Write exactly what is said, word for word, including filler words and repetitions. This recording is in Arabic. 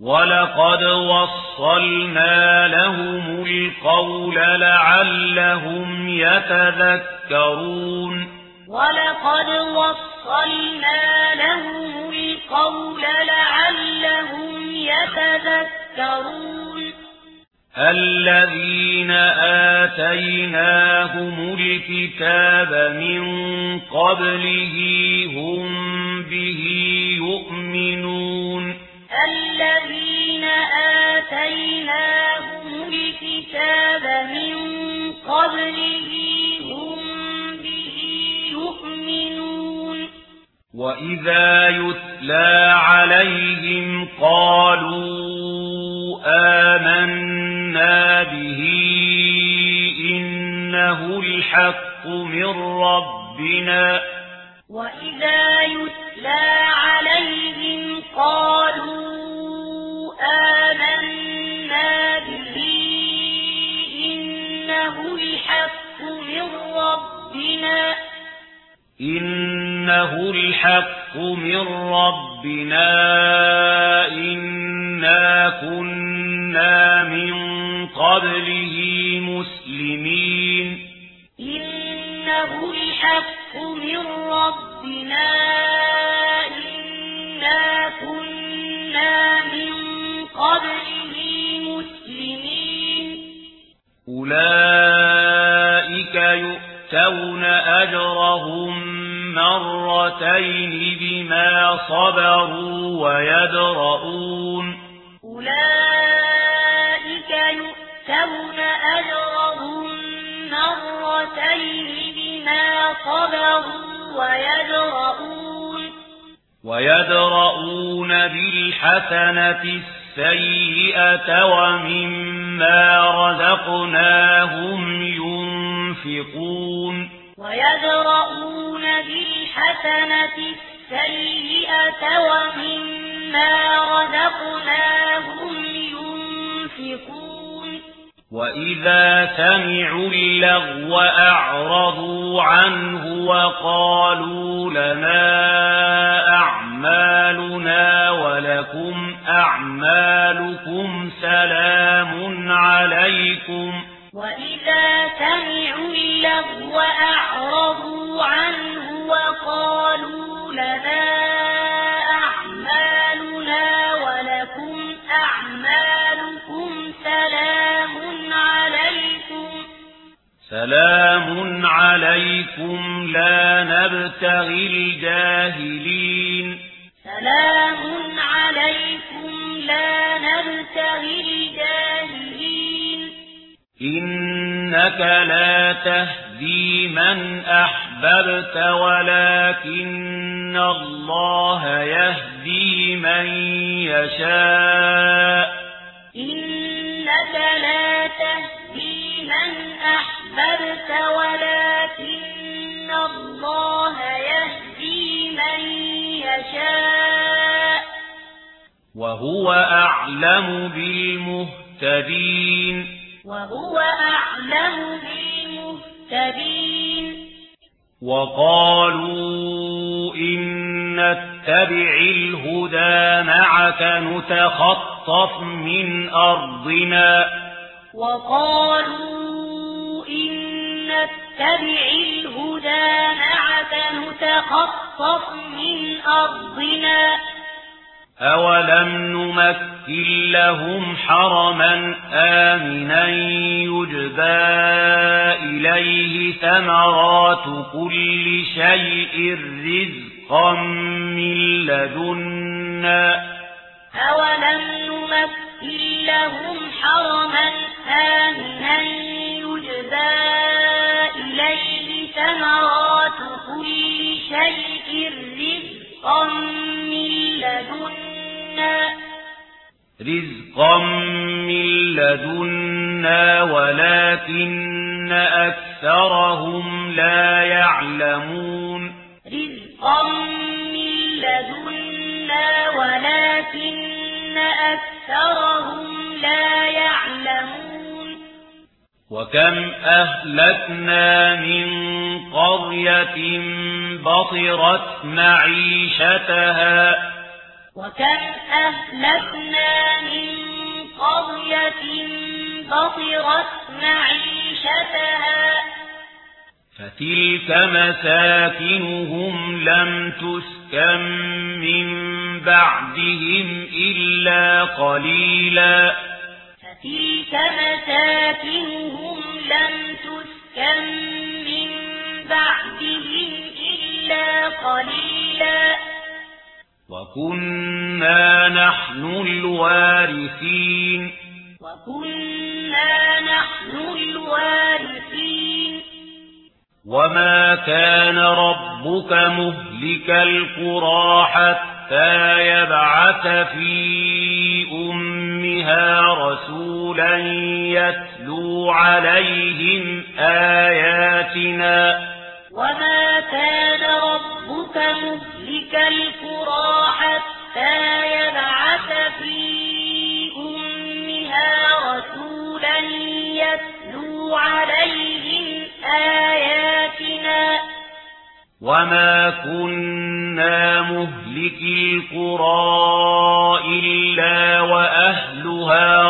ولقد وصلنا لهم القول لعلهم يتذكرون ولقد وصلنا لهم القول لعلهم يتذكرون الذين آتيناهم الكتاب من قبله هم به يؤمنون الذين آتيناهم الكتاب من قبله هم به يؤمنون وإذا يتلى عليهم قالوا آمنا به إنه الحق من ربنا وإذا يتلى عليهم قالوا آمنا به إنه الحق من ربنا إنه الحق من ربنا إنا كنا من قبله مسلمين إنه الحق من ربنا إنا كنا من قبله مسلمين أولئك يؤتون أجرهم مرتين بما صبروا ويدرؤون أولئك يؤتون أجرهم مرتين بما صبروا ويدرؤون ويدرؤون بالحسنة السيئة ومما رزقناهم ينفقون ويدرؤون بالحسنة السيئة ومما رزقناهم ينفقون وإذا سمعوا اللغو أعرضوا عنه وقالوا لنا أعمالنا ولكم أعمالكم سلام عليكم وإذا سمعوا اللغو أعرضوا عنه وقالوا لنا أعمالنا ولكم أعمالكم سلام عليكم سلام عليكم لا نبتغي الجاهلين سلام عليكم لا نبتغي الجاهلين إنك لا تهدي من أحببت ولكن الله يهدي من يشاء إنك لا تهدي من أحببت ولكن الله يهدي من يشاء وهو أعلم بالمهتدين وهو أعلم بالمهتدين وقالوا إن نتبع الهدى معك نتخطف من أرضنا وقالوا إن نتبع الهدى معك نتخطف من أرضنا أولم نمكن لهم حرما آمنا يجبى إليه ثمرات كل شيء رزقا من لدنا أولم نمكن لهم حرما آمنا يجبى إليه ثمرات كل شيء رزقا من لدنا رزقا من لدنا ولكن أكثرهم لا يعلمون رزقا من لدنا ولكن أكثرهم لا يعلمون وكم أهلكنا من قرية بطرت معيشتها وكم أهلكنا من قرية بطرت معيشتها فتلك مساكنهم لم تسكن من بعدهم إلا قليلا فتلك مساكنهم لم تسكن من بعدهم إلا قليلا وكنا نحن الوارثين وكنا نحن الوارثين وما كان ربك مهلك القرى حتى يبعث في أمها رسولا يتلو عليهم آياتنا وما كان ربك مهلك القرى حتى يبعث في أمها رسولا يتلو عليهم آياتنا وما كنا مهلك القرى إلا وأهلها